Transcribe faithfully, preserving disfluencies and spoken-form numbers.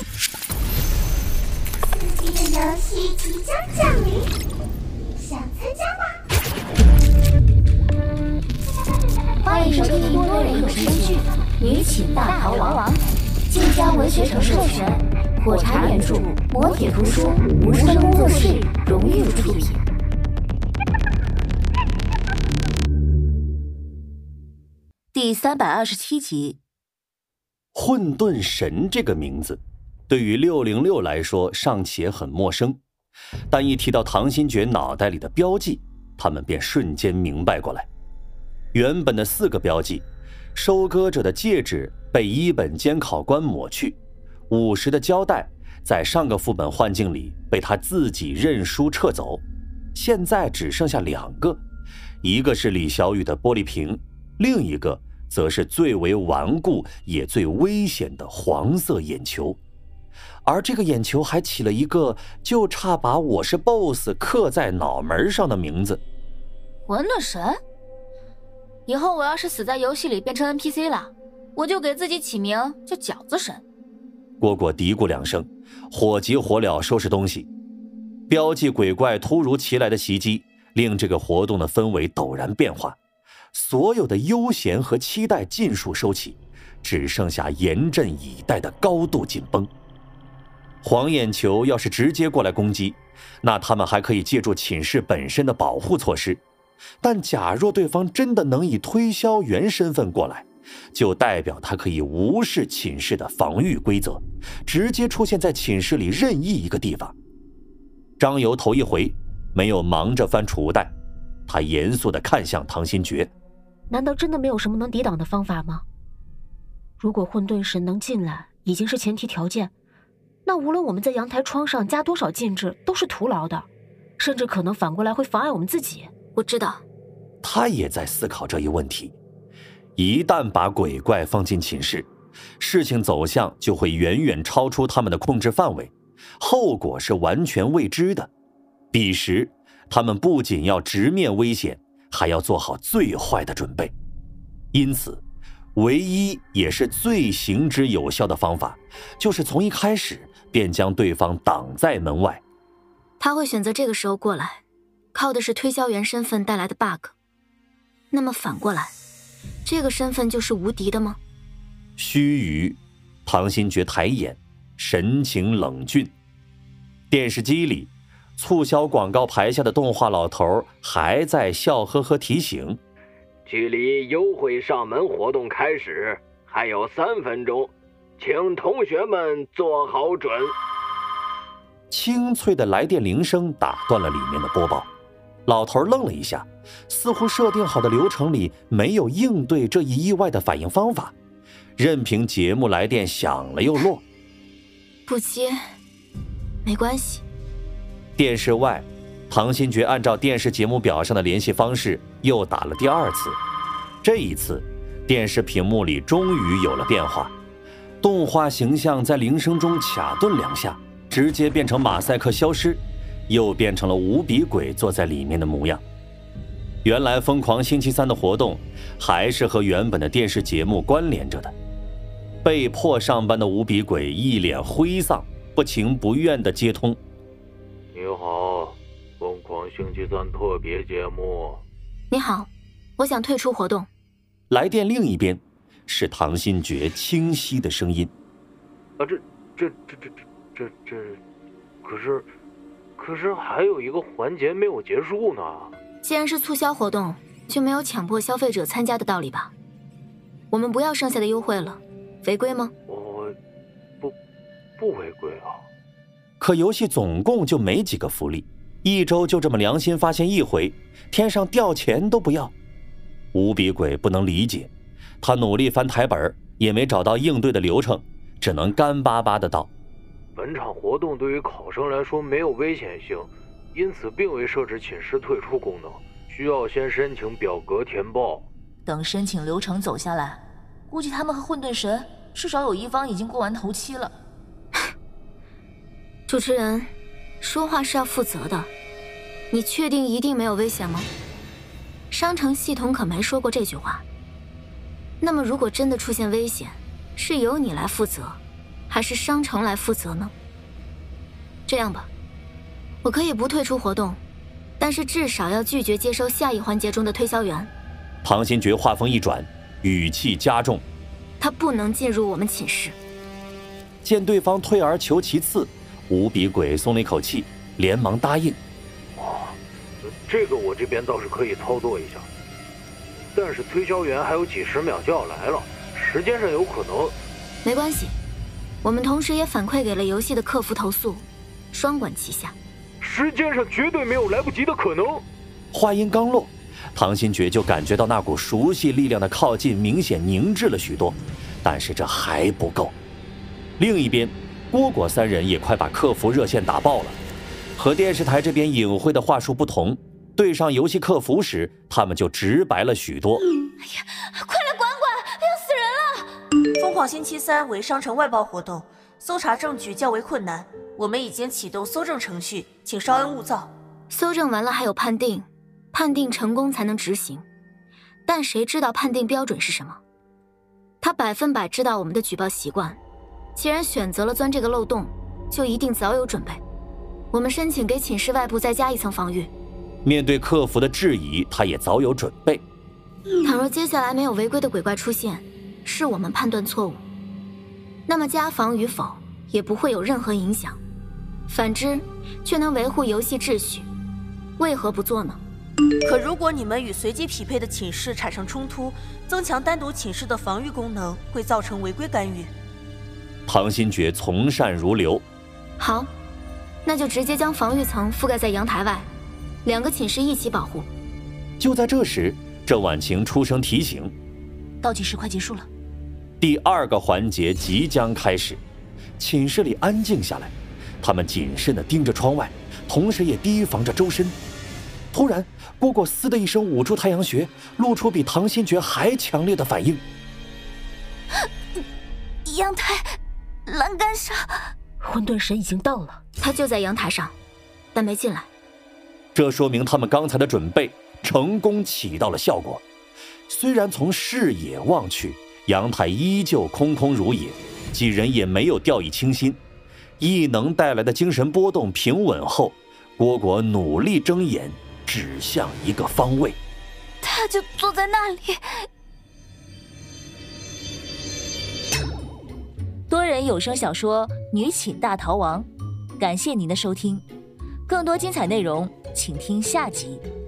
刺激的游戏即将降临，想参加吗？ 欢迎收听多人有声剧《女寝大逃亡》，晋江文学城授权，火柴原著，磨铁图书，无声工作室荣誉出品。第三百二十七集。 混沌神这个名字对于六零六来说尚且很陌生，但一提到唐新觉脑袋里的标记，他们便瞬间明白过来。原本的四个标记，收割者的戒指被一本监考官抹去，五十的胶带在上个副本幻境里被他自己认输撤走，现在只剩下两个，一个是李小雨的玻璃瓶，另一个则是最为顽固也最危险的黄色眼球。而这个眼球还起了一个就差把我是 boss 刻在脑门上的名字。 混沌神？以后我要是死在游戏里变成 N P C 了，我就给自己起名叫饺子神。 蝈蝈嘀咕两声，火急火燎收拾东西。标记鬼怪突如其来的袭击令这个活动的氛围陡然变化，所有的悠闲和期待尽数收起，只剩下严阵以待的高度紧绷。黄眼球要是直接过来攻击，那他们还可以借助寝室本身的保护措施，但假若对方真的能以推销员身份过来，就代表他可以无视寝室的防御规则，直接出现在寝室里任意一个地方。张游头一回没有忙着翻储物袋，他严肃地看向唐新觉。 难道真的没有什么能抵挡的方法吗？如果混沌神能进来已经是前提条件，那无论我们在阳台窗上加多少禁制都是徒劳的，甚至可能反过来会妨碍我们自己。 我知道。 他也在思考这一问题。一旦把鬼怪放进寝室，事情走向就会远远超出他们的控制范围，后果是完全未知的。彼时他们不仅要直面危险，还要做好最坏的准备。因此唯一也是最行之有效的方法，就是从一开始便将对方挡在门外。 他会选择这个时候过来，靠的是推销员身份带来的 bug。 那么反过来，这个身份就是无敌的吗？ 须臾，唐新觉抬眼，神情冷峻。电视机里促销广告牌下的动画老头还在笑呵呵提醒， 距离优惠上门活动开始还有三分钟，请同学们做好准。 清脆的来电铃声打断了里面的播报。老头愣了一下，似乎设定好的流程里没有应对这一意外的反应方法，任凭节目来电响了又落。 不接没关系。 电视外，唐新觉按照电视节目表上的联系方式又打了第二次。这一次电视屏幕里终于有了变化，动画形象在铃声中卡顿两下，直接变成马赛克消失，又变成了无比鬼坐在里面的模样。原来疯狂星期三的活动还是和原本的电视节目关联着的。被迫上班的无比鬼一脸灰丧，不情不愿地接通。 你好，疯狂星期三特别节目。 你好，我想退出活动。 来电另一边是唐新觉清晰的声音。 啊，这这这这这这这，可是可是还有一个环节没有结束呢。 既然是促销活动，就没有强迫消费者参加的道理吧？我们不要剩下的优惠了，违规吗？ 我不不违规啊。 可游戏总共就没几个福利，一周就这么良心发现一回，天上掉钱都不要。无比鬼不能理解，他努力翻台本也没找到应对的流程，只能干巴巴的道： 本场活动对于考生来说没有危险性，因此并未设置寝室退出功能，需要先申请表格填报。 等申请流程走下来，估计他们和混沌神至少有一方已经过完头期了。主持人，说话是要负责的，你确定一定没有危险吗？商城系统可没说过这句话。那么如果真的出现危险，是由你来负责， 还是商城来负责呢？这样吧，我可以不退出活动，但是至少要拒绝接收下一环节中的推销员。 唐新觉话锋一转，语气加重： 他不能进入我们寝室。 见对方退而求其次，无比鬼松了一口气，连忙答应： 哦，这个我这边倒是可以操作一下，但是推销员还有几十秒就要来了，时间上有可能。 没关系，我们同时也反馈给了游戏的客服投诉，双管齐下。 时间上绝对没有来不及的可能。 话音刚落，唐新觉就感觉到那股熟悉力量的靠近明显凝滞了许多，但是这还不够。另一边，蝈蝈三人也快把客服热线打爆了。和电视台这边隐晦的话术不同，对上游戏客服时，他们就直白了许多。 哎呀，快来管管，要死人了！ 疯狂星期三为商城外包活动，搜查证据较为困难，我们已经启动搜证程序，请稍安勿躁。 搜证完了还有判定，判定成功才能执行，但谁知道判定标准是什么？他百分百知道我们的举报习惯，既然选择了钻这个漏洞，就一定早有准备。我们申请给寝室外部再加一层防御。 面对客服的质疑，他也早有准备。 倘若接下来没有违规的鬼怪出现，是我们判断错误，那么加防与否也不会有任何影响，反之却能维护游戏秩序，为何不做呢？ 可如果你们与随机匹配的寝室产生冲突，增强单独寝室的防御功能会造成违规干预。 唐新觉从善如流。 好，那就直接将防御层覆盖在阳台外，两个寝室一起保护。 就在这时，郑婉晴出声提醒： 倒计时快结束了。 第二个环节即将开始。寝室里安静下来，他们谨慎地盯着窗外，同时也提防着周身。突然，蝈蝈嘶的一声捂住太阳穴，露出比唐新觉还强烈的反应。 阳台栏杆上， 混沌神已经到了， 他就在阳台上，但没进来。 这说明他们刚才的准备成功起到了效果。虽然从视野望去，阳台依旧空空如也，几人也没有掉以轻心。异能带来的精神波动平稳后，蝈蝈努力睁眼，指向一个方位。 他就坐在那里。 多人有声小说《女寝大逃亡》，感谢您的收听，更多精彩内容请听下集。